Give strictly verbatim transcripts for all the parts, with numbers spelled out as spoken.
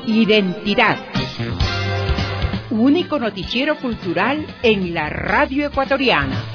Identidad. Único noticiero cultural en la radio ecuatoriana.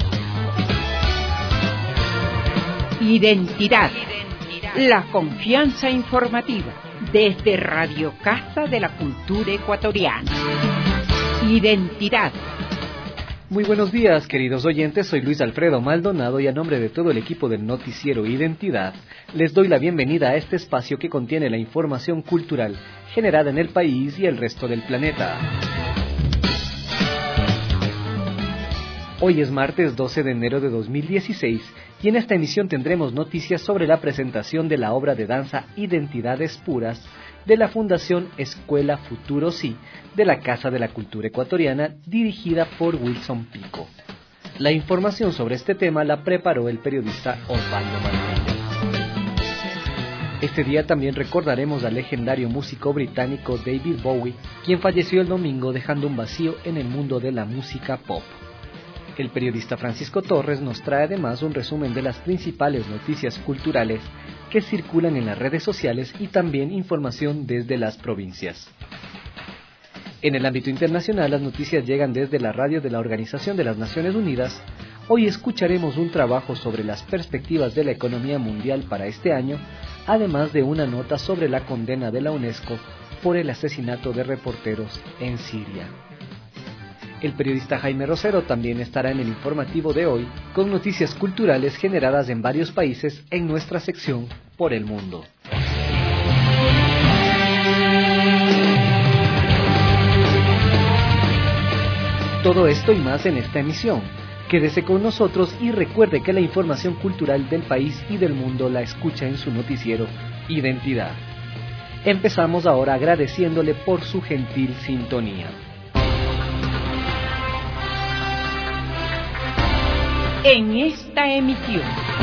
Identidad. La confianza informativa desde Radio Casa de la Cultura Ecuatoriana. Identidad. Muy buenos días, queridos oyentes, soy Luis Alfredo Maldonado y a nombre de todo el equipo del noticiero Identidad, les doy la bienvenida a este espacio que contiene la información cultural generada en el país y el resto del planeta. Hoy es martes doce de enero de dos mil dieciséis y en esta emisión tendremos noticias sobre la presentación de la obra de danza Identidades Puras de la Fundación Escuela Futuro Sí de la Casa de la Cultura Ecuatoriana, dirigida por Wilson Pico. La información sobre este tema la preparó el periodista Osvaldo Mantilla. Este día también recordaremos al legendario músico británico David Bowie, quien falleció el domingo dejando un vacío en el mundo de la música pop. El periodista Francisco Torres nos trae además un resumen de las principales noticias culturales que circulan en las redes sociales y también información desde las provincias. En el ámbito internacional, las noticias llegan desde la radio de la Organización de las Naciones Unidas. Hoy escucharemos un trabajo sobre las perspectivas de la economía mundial para este año, además de una nota sobre la condena de la UNESCO por el asesinato de reporteros en Siria. El periodista Jaime Rosero también estará en el informativo de hoy con noticias culturales generadas en varios países en nuestra sección Por el Mundo. Todo esto y más en esta emisión. Quédese con nosotros y recuerde que la información cultural del país y del mundo la escucha en su noticiero Identidad. Empezamos ahora agradeciéndole por su gentil sintonía. En esta emisión,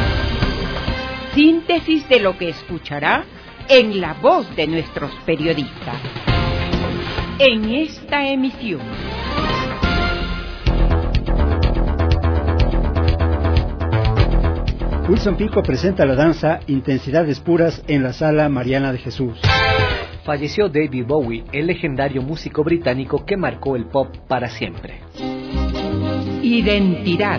síntesis de lo que escuchará en la voz de nuestros periodistas. En esta emisión, Wilson Pico presenta la danza Intensidades Puras en la Sala Mariana de Jesús. Falleció David Bowie, el legendario músico británico que marcó el pop para siempre. Identidad.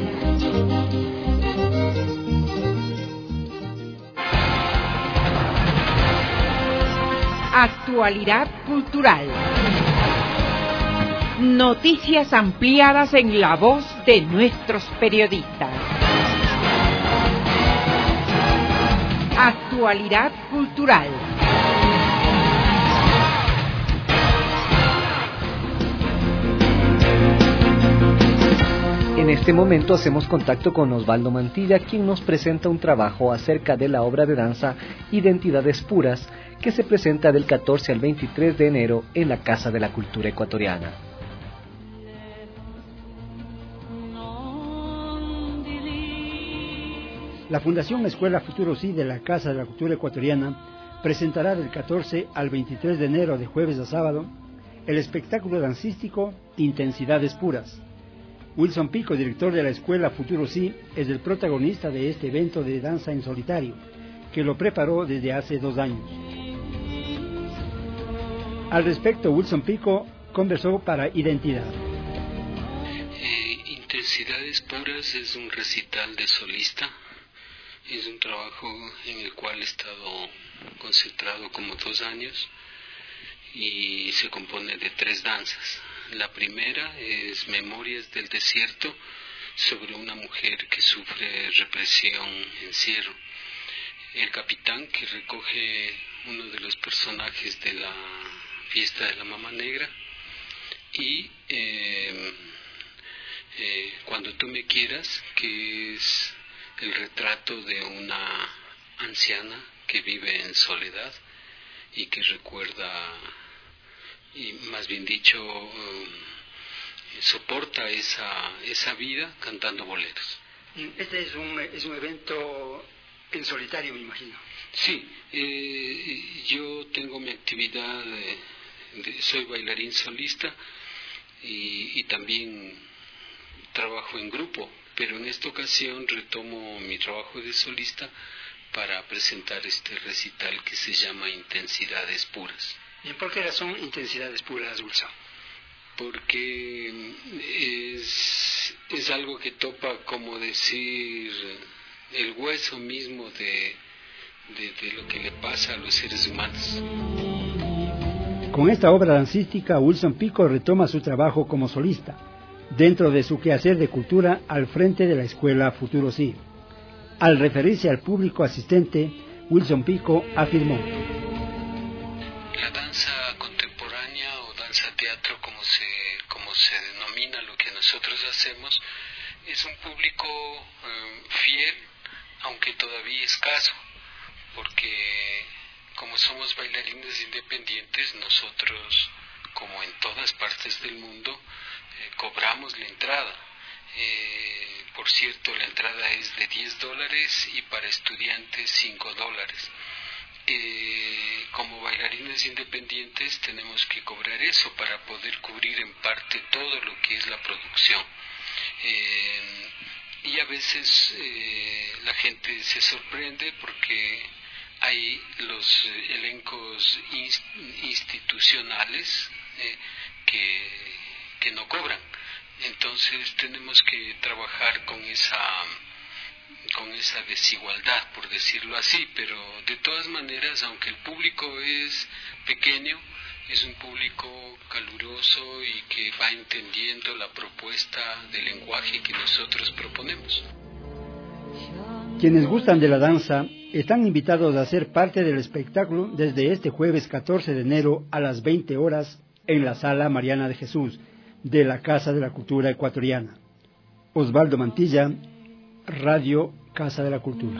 Actualidad cultural. Noticias ampliadas en la voz de nuestros periodistas. Actualidad cultural. En este momento hacemos contacto con Osvaldo Mantilla, quien nos presenta un trabajo acerca de la obra de danza Identidades Puras, que se presenta del catorce al veintitrés de enero en la Casa de la Cultura Ecuatoriana. La Fundación Escuela Futuro Sí de la Casa de la Cultura Ecuatoriana presentará del catorce al veintitrés de enero, de jueves a sábado, el espectáculo dancístico Intensidades Puras. Wilson Pico, director de la Escuela Futuro Sí, es el protagonista de este evento de danza en solitario, que lo preparó desde hace dos años. Al respecto, Wilson Pico conversó para Identidad. Eh, Intensidades Puras es un recital de solista, es un trabajo en el cual he estado concentrado como dos años y se compone de tres danzas. La primera es Memorias del Desierto, sobre una mujer que sufre represión, encierro. El capitán, que recoge uno de los personajes de la fiesta de la Mama Negra, y eh, eh, Cuando tú me quieras, que es el retrato de una anciana que vive en soledad y que recuerda, y más bien dicho, eh, soporta esa, esa vida cantando boleros. Este es un, es un evento en solitario, me imagino. Sí, eh, yo tengo mi actividad, de, de, soy bailarín solista y, y también trabajo en grupo, pero en esta ocasión retomo mi trabajo de solista para presentar este recital que se llama Intensidades Puras. ¿Y por qué razón intensidades puras, Wilson? Porque es, es algo que topa, como decir, el hueso mismo de, de, de lo que le pasa a los seres humanos. Con esta obra dancística, Wilson Pico retoma su trabajo como solista, dentro de su quehacer de cultura al frente de la Escuela Futuro Sí. Al referirse al público asistente, Wilson Pico afirmó: la danza contemporánea o danza teatro, como se, como se denomina lo que nosotros hacemos, es un público eh, fiel, aunque todavía escaso, porque como somos bailarines independientes, nosotros, como en todas partes del mundo, eh, cobramos la entrada. Eh, por cierto, la entrada es de diez dólares y para estudiantes cinco dólares. Eh, como bailarines independientes tenemos que cobrar eso para poder cubrir en parte todo lo que es la producción. Eh, y a veces eh, la gente se sorprende porque hay los eh, elencos inst- institucionales eh, que, que no cobran. Entonces tenemos que trabajar con esa con esa desigualdad, por decirlo así, pero de todas maneras, aunque el público es pequeño, es un público caluroso y que va entendiendo la propuesta de lenguaje que nosotros proponemos. Quienes gustan de la danza están invitados a ser parte del espectáculo desde este jueves catorce de enero a las veinte horas en la Sala Mariana de Jesús de la Casa de la Cultura Ecuatoriana. Osvaldo Mantilla, Radio Casa de la Cultura.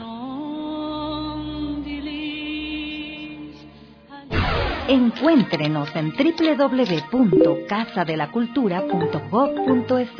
Encuéntrenos en doble u doble u doble u punto casa de la cultura punto gob punto es.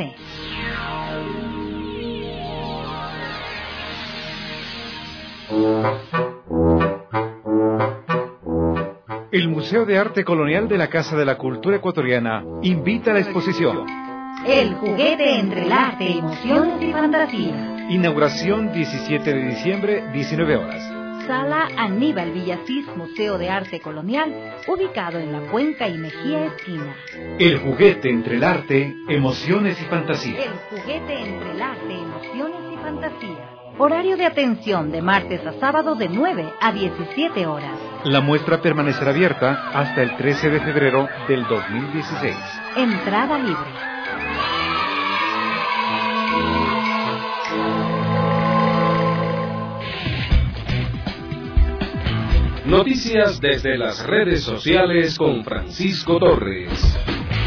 El Museo de Arte Colonial de la Casa de la Cultura Ecuatoriana invita a la exposición El juguete entre el arte, emociones y fantasía. Inauguración diecisiete de diciembre, diecinueve horas. Sala Aníbal Villasís, Museo de Arte Colonial, ubicado en la Cuenca y Mejía Esquina. El juguete entre el arte, emociones y fantasía. El juguete entre el arte, emociones y fantasía. Horario de atención de martes a sábado de nueve a diecisiete horas. La muestra permanecerá abierta hasta el trece de febrero del dos mil dieciséis. Entrada libre. Noticias desde las redes sociales con Francisco Torres.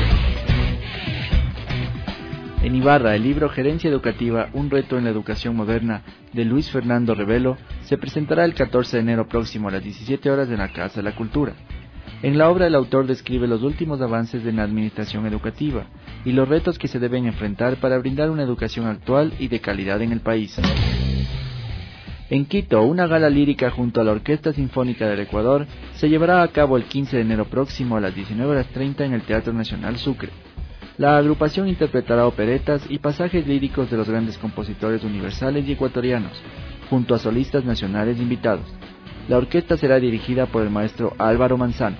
En Ibarra, el libro Gerencia Educativa, un reto en la educación moderna, de Luis Fernando Revelo, se presentará el catorce de enero próximo a las diecisiete horas en la Casa de la Cultura. En la obra el autor describe los últimos avances en la administración educativa y los retos que se deben enfrentar para brindar una educación actual y de calidad en el país. En Quito, una gala lírica junto a la Orquesta Sinfónica del Ecuador se llevará a cabo el quince de enero próximo a las diecinueve horas treinta en el Teatro Nacional Sucre. La agrupación interpretará operetas y pasajes líricos de los grandes compositores universales y ecuatorianos, junto a solistas nacionales invitados. La orquesta será dirigida por el maestro Álvaro Manzano.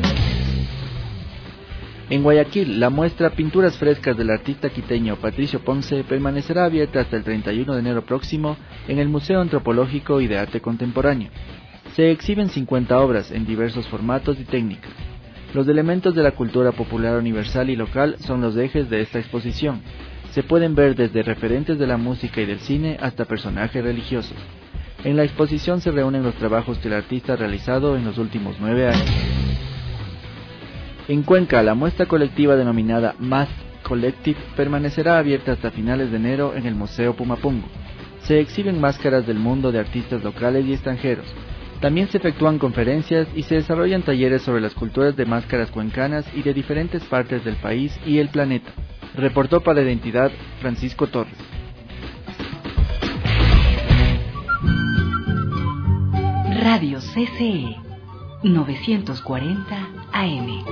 En Guayaquil, la muestra Pinturas Frescas del artista quiteño Patricio Ponce permanecerá abierta hasta el treinta y uno de enero próximo en el Museo Antropológico y de Arte Contemporáneo. Se exhiben cincuenta obras en diversos formatos y técnicas. Los elementos de la cultura popular universal y local son los ejes de esta exposición. Se pueden ver desde referentes de la música y del cine hasta personajes religiosos. En la exposición se reúnen los trabajos que el artista ha realizado en los últimos nueve años. En Cuenca, la muestra colectiva denominada Math Collective permanecerá abierta hasta finales de enero en el Museo Pumapungo. Se exhiben máscaras del mundo de artistas locales y extranjeros. También se efectúan conferencias y se desarrollan talleres sobre las culturas de máscaras cuencanas y de diferentes partes del país y el planeta. Reportó para Identidad Francisco Torres. Radio C C E novecientos cuarenta A M.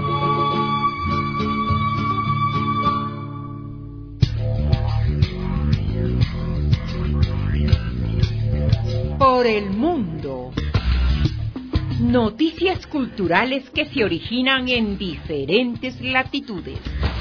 Por el mundo. Noticias culturales que se originan en diferentes latitudes.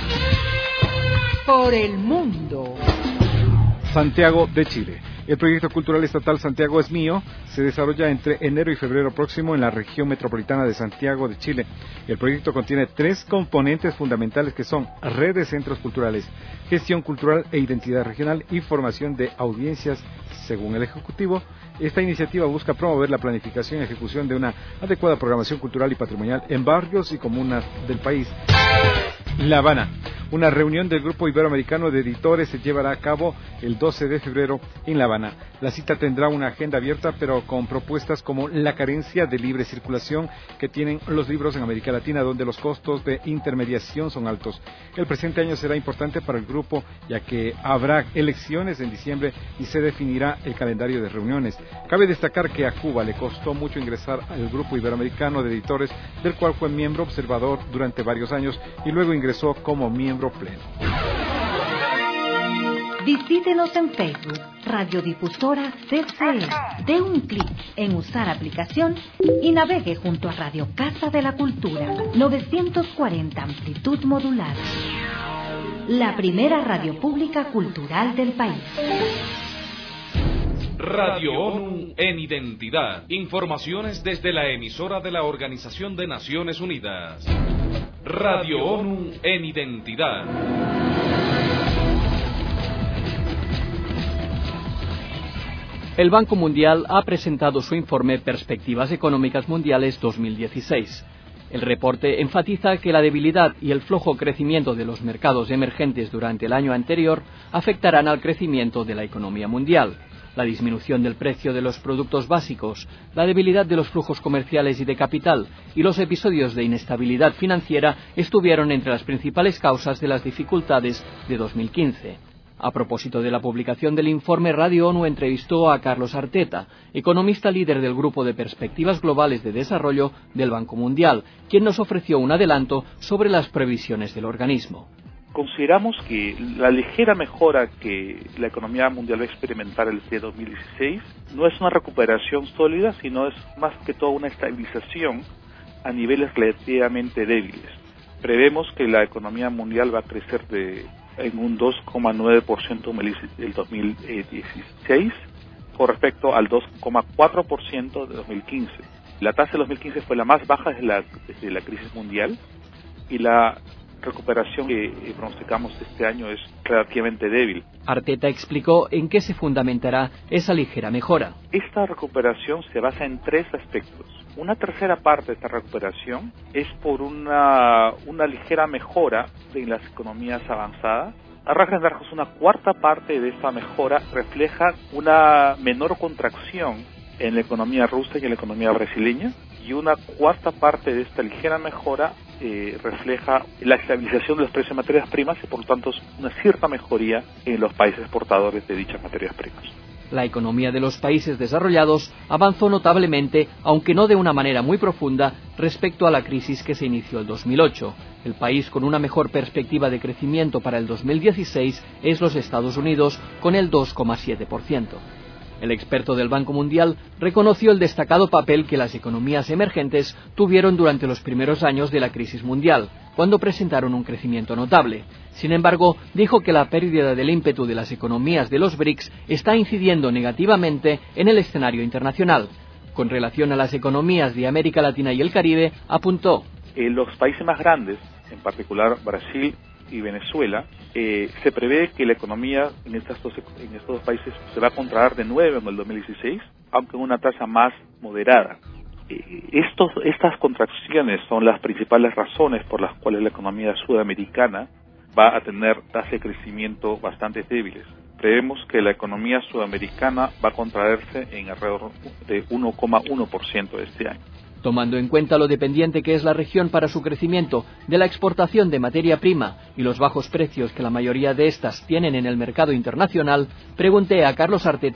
Por el mundo. Santiago de Chile. El proyecto cultural estatal Santiago es mío se desarrolla entre enero y febrero próximo en la región metropolitana de Santiago de Chile. El proyecto contiene tres componentes fundamentales que son red de centros culturales, gestión cultural e identidad regional y formación de audiencias. Según el Ejecutivo, esta iniciativa busca promover la planificación y ejecución de una adecuada programación cultural y patrimonial en barrios y comunas del país. La Habana. Una reunión del Grupo Iberoamericano de Editores se llevará a cabo el doce de febrero en La Habana. La cita tendrá una agenda abierta, pero con propuestas como la carencia de libre circulación que tienen los libros en América Latina, donde los costos de intermediación son altos. El presente año será importante para el grupo, ya que habrá elecciones en diciembre y se definirá el calendario de reuniones. Cabe destacar que a Cuba le costó mucho ingresar al Grupo Iberoamericano de Editores, del cual fue miembro observador durante varios años y luego ingresó como miembro pleno. Visítenos en Facebook, Radiodifusora C C E. Dé un clic en Usar aplicación y navegue junto a Radio Casa de la Cultura, novecientos cuarenta amplitud modular. La primera radio pública cultural del país. Radio ONU en Identidad. Informaciones desde la emisora de la Organización de Naciones Unidas. Radio ONU en Identidad. El Banco Mundial ha presentado su informe Perspectivas Económicas Mundiales dos mil dieciséis. El reporte enfatiza que la debilidad y el flojo crecimiento de los mercados emergentes durante el año anterior afectarán al crecimiento de la economía mundial. La disminución del precio de los productos básicos, la debilidad de los flujos comerciales y de capital y los episodios de inestabilidad financiera estuvieron entre las principales causas de las dificultades de dos mil quince. A propósito de la publicación del informe, Radio ONU entrevistó a Carlos Arteta, economista líder del Grupo de Perspectivas Globales de Desarrollo del Banco Mundial, quien nos ofreció un adelanto sobre las previsiones del organismo. Consideramos que la ligera mejora que la economía mundial va a experimentar el dos mil dieciséis no es una recuperación sólida, sino es más que todo una estabilización a niveles relativamente débiles. Prevemos que la economía mundial va a crecer de, en un dos coma nueve por ciento el dos mil dieciséis con respecto al dos coma cuatro por ciento de dos mil quince. La tasa de dos mil quince fue la más baja desde la, desde la crisis mundial y la recuperación que pronosticamos este año es relativamente débil. Arteta explicó en qué se fundamentará esa ligera mejora. Esta recuperación se basa en tres aspectos. Una tercera parte de esta recuperación es por una, una ligera mejora en las economías avanzadas. A rasgos rasgos, una cuarta parte de esta mejora refleja una menor contracción en la economía rusa y en la economía brasileña, y una cuarta parte de esta ligera mejora eh, refleja la estabilización de los precios de materias primas y por lo tanto una cierta mejoría en los países exportadores de dichas materias primas. La economía de los países desarrollados avanzó notablemente, aunque no de una manera muy profunda, respecto a la crisis que se inició el dos mil ocho. El país con una mejor perspectiva de crecimiento para el dos mil dieciséis es los Estados Unidos, con el dos coma siete por ciento. El experto del Banco Mundial reconoció el destacado papel que las economías emergentes tuvieron durante los primeros años de la crisis mundial, cuando presentaron un crecimiento notable. Sin embargo, dijo que la pérdida del ímpetu de las economías de los BRICS está incidiendo negativamente en el escenario internacional. Con relación a las economías de América Latina y el Caribe, apuntó: eh, los países más grandes, en particular Brasil y Venezuela, eh, se prevé que la economía en, estas dos, en estos dos países se va a contraer de nuevo en el dos mil dieciséis, aunque en una tasa más moderada. Eh, estos, estas contracciones son las principales razones por las cuales la economía sudamericana va a tener tasas de crecimiento bastante débiles. Prevemos que la economía sudamericana va a contraerse en alrededor de uno coma uno por ciento este año. Tomando en cuenta lo dependiente que es la región para su crecimiento de la exportación de materia prima y los bajos precios que la mayoría de estas tienen en el mercado internacional, pregunté a Carlos Arteta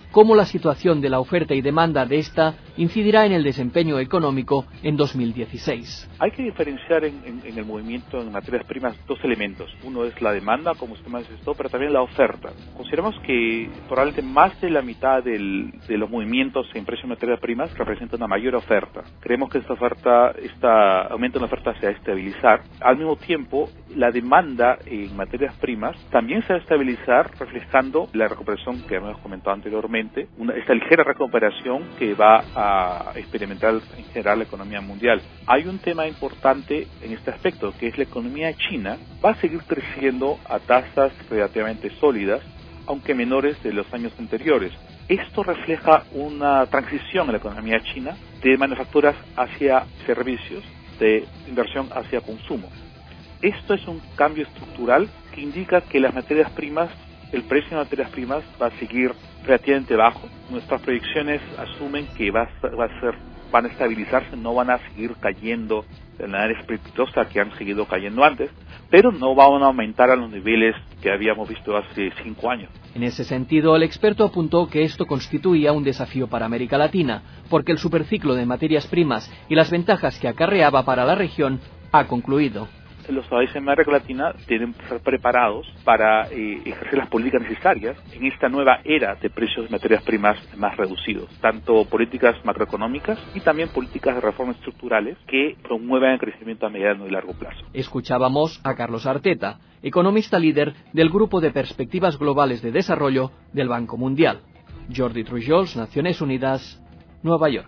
cómo la situación de la oferta y demanda de esta incidirá en el desempeño económico en dos mil dieciséis. Hay que diferenciar en, en, en el movimiento en materias primas dos elementos. Uno es la demanda, como usted manifestó, pero también la oferta. Consideramos que probablemente más de la mitad del, de los movimientos en precios de materias primas representa una mayor oferta. Creemos que esta oferta, este aumento en la oferta se va a estabilizar. Al mismo tiempo, la demanda en materias primas también se va a estabilizar, reflejando la recuperación que hemos comentado anteriormente, una, esta ligera recuperación que va a experimentar en general la economía mundial. Hay un tema importante en este aspecto, que es la economía china va a seguir creciendo a tasas relativamente sólidas, aunque menores de los años anteriores. Esto refleja una transición en la economía china de manufacturas hacia servicios, de inversión hacia consumo. Esto es un cambio estructural que indica que las materias primas, el precio de materias primas va a seguir relativamente bajo. Nuestras proyecciones asumen que va a, va a ser, van a estabilizarse, no van a seguir cayendo de manera estrepitosa que han seguido cayendo antes, pero no van a aumentar a los niveles que habíamos visto hace cinco años. En ese sentido, el experto apuntó que esto constituía un desafío para América Latina, porque el superciclo de materias primas y las ventajas que acarreaba para la región ha concluido. Los países de América Latina deben ser preparados para eh, ejercer las políticas necesarias en esta nueva era de precios de materias primas más reducidos, tanto políticas macroeconómicas y también políticas de reformas estructurales que promuevan el crecimiento a mediano y largo plazo. Escuchábamos a Carlos Arteta, economista líder del Grupo de Perspectivas Globales de Desarrollo del Banco Mundial. Jordi Trujols, Naciones Unidas, Nueva York.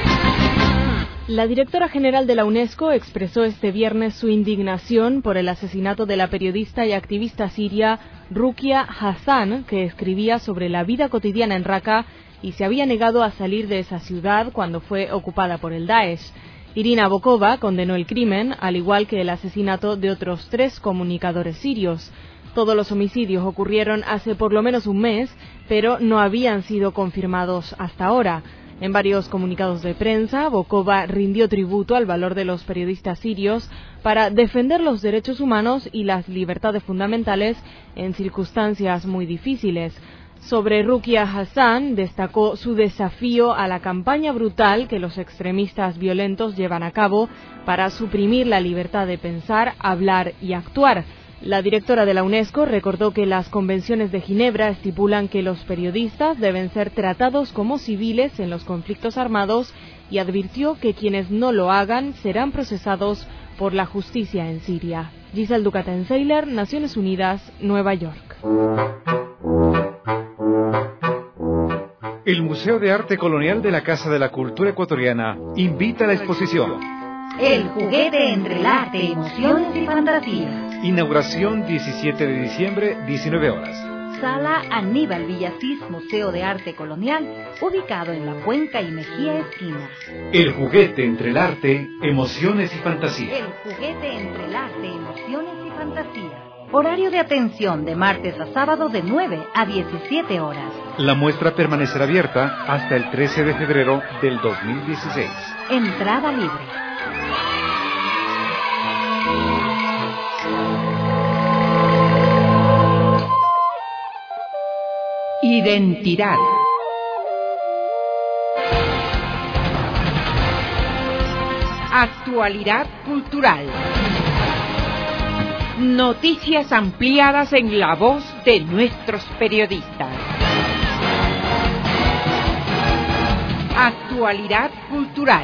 La directora general de la UNESCO expresó este viernes su indignación por el asesinato de la periodista y activista siria Rukia Hassan, que escribía sobre la vida cotidiana en Raqqa y se había negado a salir de esa ciudad cuando fue ocupada por el Daesh. Irina Bokova condenó el crimen, al igual que el asesinato de otros tres comunicadores sirios. Todos los homicidios ocurrieron hace por lo menos un mes, pero no habían sido confirmados hasta ahora. En varios comunicados de prensa, Bokova rindió tributo al valor de los periodistas sirios para defender los derechos humanos y las libertades fundamentales en circunstancias muy difíciles. Sobre Rukia Hassan, destacó su desafío a la campaña brutal que los extremistas violentos llevan a cabo para suprimir la libertad de pensar, hablar y actuar. La directora de la UNESCO recordó que las convenciones de Ginebra estipulan que los periodistas deben ser tratados como civiles en los conflictos armados y advirtió que quienes no lo hagan serán procesados por la justicia en Siria. Giselle Ducaten-Seiler, Naciones Unidas, Nueva York. El Museo de Arte Colonial de la Casa de la Cultura Ecuatoriana invita a la exposición El juguete entre el arte, emociones y fantasías. Inauguración diecisiete de diciembre, diecinueve horas. Sala Aníbal Villasís, Museo de Arte Colonial, ubicado en la Cuenca y Mejía Esquina. El juguete entre el arte, emociones y fantasía. El juguete entre el arte, emociones y fantasía. Horario de atención de martes a sábado de nueve a diecisiete horas. La muestra permanecerá abierta hasta el trece de febrero del dos mil dieciséis. Entrada libre. Identidad. Actualidad cultural. Noticias ampliadas en la voz de nuestros periodistas. Actualidad cultural.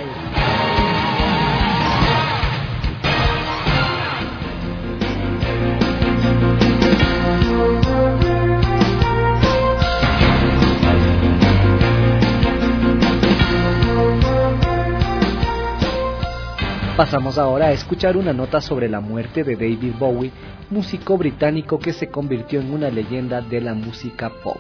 Pasamos ahora a escuchar una nota sobre la muerte de David Bowie, músico británico que se convirtió en una leyenda de la música pop.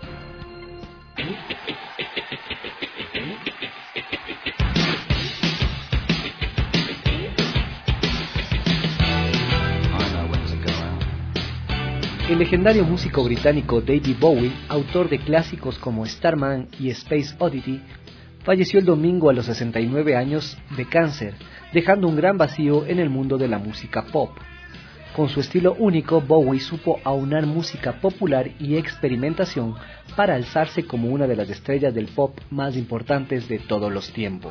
El legendario músico británico David Bowie, autor de clásicos como Starman y Space Oddity, falleció el domingo a los sesenta y nueve años de cáncer, dejando un gran vacío en el mundo de la música pop. Con su estilo único, Bowie supo aunar música popular y experimentación para alzarse como una de las estrellas del pop más importantes de todos los tiempos.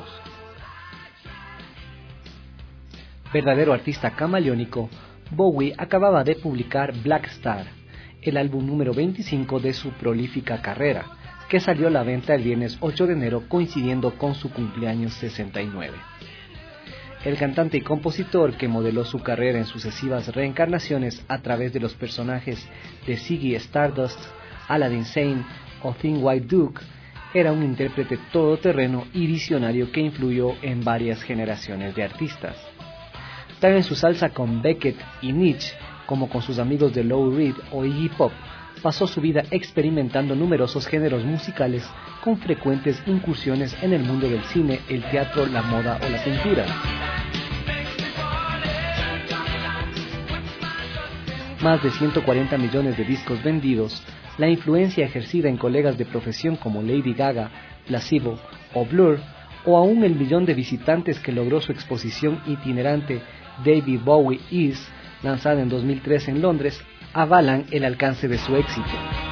Verdadero artista camaleónico, Bowie acababa de publicar Black Star, el álbum número veinticinco de su prolífica carrera, que salió a la venta el viernes ocho de enero coincidiendo con su cumpleaños sesenta y nueve. El cantante y compositor, que modeló su carrera en sucesivas reencarnaciones a través de los personajes de Ziggy Stardust, Aladdin Sane o Thin White Duke, era un intérprete todoterreno y visionario que influyó en varias generaciones de artistas. Tan en su salsa con Beckett y Nietzsche, como con sus amigos de Lou Reed o Iggy Pop, pasó su vida experimentando numerosos géneros musicales con frecuentes incursiones en el mundo del cine, el teatro, la moda o la pintura. Más de ciento cuarenta millones de discos vendidos, la influencia ejercida en colegas de profesión como Lady Gaga, Placebo o Blur, o aún el millón de visitantes que logró su exposición itinerante David Bowie Is, lanzada en dos mil tres en Londres, avalan el alcance de su éxito.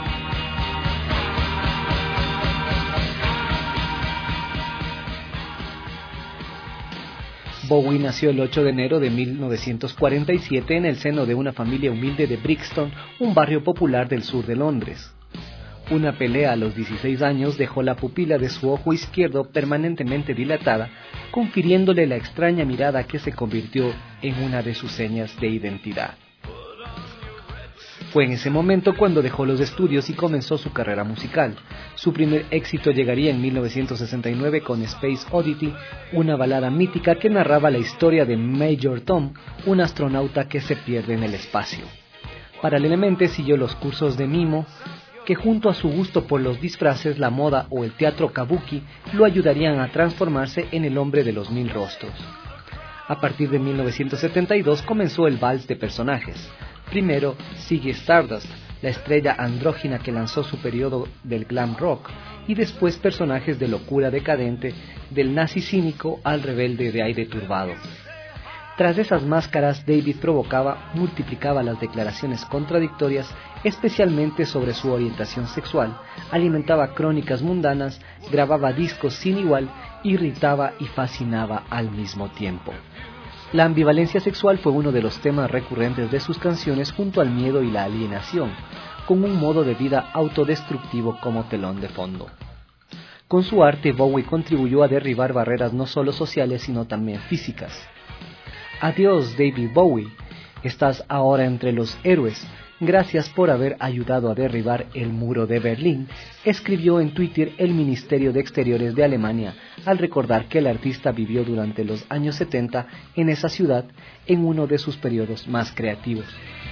Bowie nació el ocho de enero de mil novecientos cuarenta y siete en el seno de una familia humilde de Brixton, un barrio popular del sur de Londres. Una pelea a los dieciséis años dejó la pupila de su ojo izquierdo permanentemente dilatada, confiriéndole la extraña mirada que se convirtió en una de sus señas de identidad. Fue en ese momento cuando dejó los estudios y comenzó su carrera musical. Su primer éxito llegaría en mil novecientos sesenta y nueve con Space Oddity, una balada mítica que narraba la historia de Major Tom, un astronauta que se pierde en el espacio. Paralelamente siguió los cursos de mimo, que junto a su gusto por los disfraces, la moda o el teatro kabuki, lo ayudarían a transformarse en el hombre de los mil rostros. A partir de mil novecientos setenta y dos comenzó el vals de personajes. Primero, Ziggy Stardust, la estrella andrógina que lanzó su periodo del glam rock, y después personajes de locura decadente, del nazi cínico al rebelde de aire turbado. Tras esas máscaras, David provocaba, multiplicaba las declaraciones contradictorias, especialmente sobre su orientación sexual, alimentaba crónicas mundanas, grababa discos sin igual, irritaba y fascinaba al mismo tiempo. La ambivalencia sexual fue uno de los temas recurrentes de sus canciones junto al miedo y la alienación, con un modo de vida autodestructivo como telón de fondo. Con su arte, Bowie contribuyó a derribar barreras no solo sociales sino también físicas. Adiós, David Bowie, estás ahora entre los héroes. Gracias por haber ayudado a derribar el muro de Berlín, escribió en Twitter el Ministerio de Exteriores de Alemania, al recordar que el artista vivió durante los años setenta en esa ciudad en uno de sus periodos más creativos.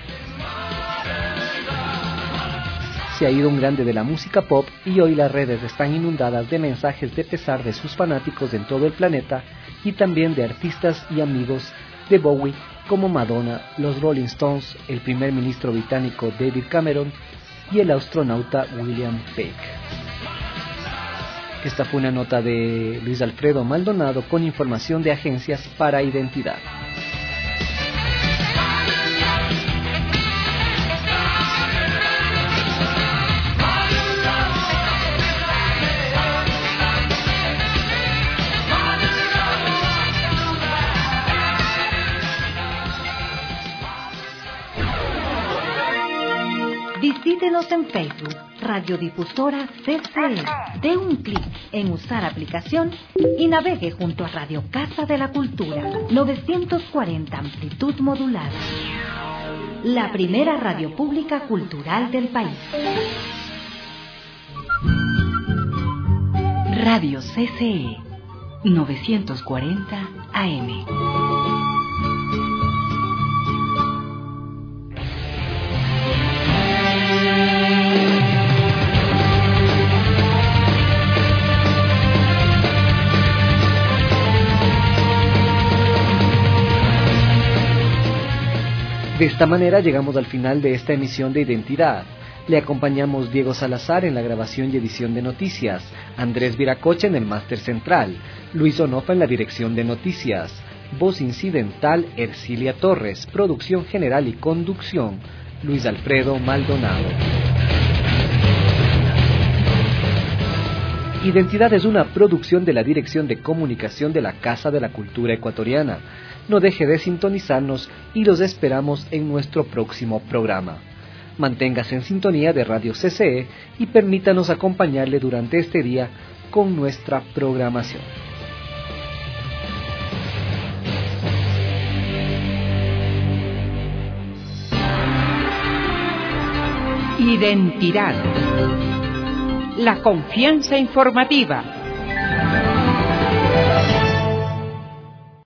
Se ha ido un grande de la música pop y hoy las redes están inundadas de mensajes de pesar de sus fanáticos en todo el planeta y también de artistas y amigos de Bowie como Madonna, los Rolling Stones, el primer ministro británico David Cameron y el astronauta William Peck. Esta fue una nota de Luis Alfredo Maldonado con información de agencias para Identidad. Visítenos en Facebook, Radiodifusora C C E. Dé un clic en Usar aplicación y navegue junto a Radio Casa de la Cultura, novecientos cuarenta amplitud modulada. La primera radio pública cultural del país. Radio C C E, novecientos cuarenta A M. De esta manera llegamos al final de esta emisión de Identidad. Le acompañamos Diego Salazar en la grabación y edición de noticias, Andrés Viracocha en el máster central, Luis Onofa en la dirección de noticias, Voz incidental, Ercilia Torres. Producción general y conducción, Luis Alfredo Maldonado. Identidad es una producción de la Dirección de Comunicación de la Casa de la Cultura Ecuatoriana. No deje de sintonizarnos y los esperamos en nuestro próximo programa. Manténgase en sintonía de Radio C C E y permítanos acompañarle durante este día con nuestra programación. Identidad. La confianza informativa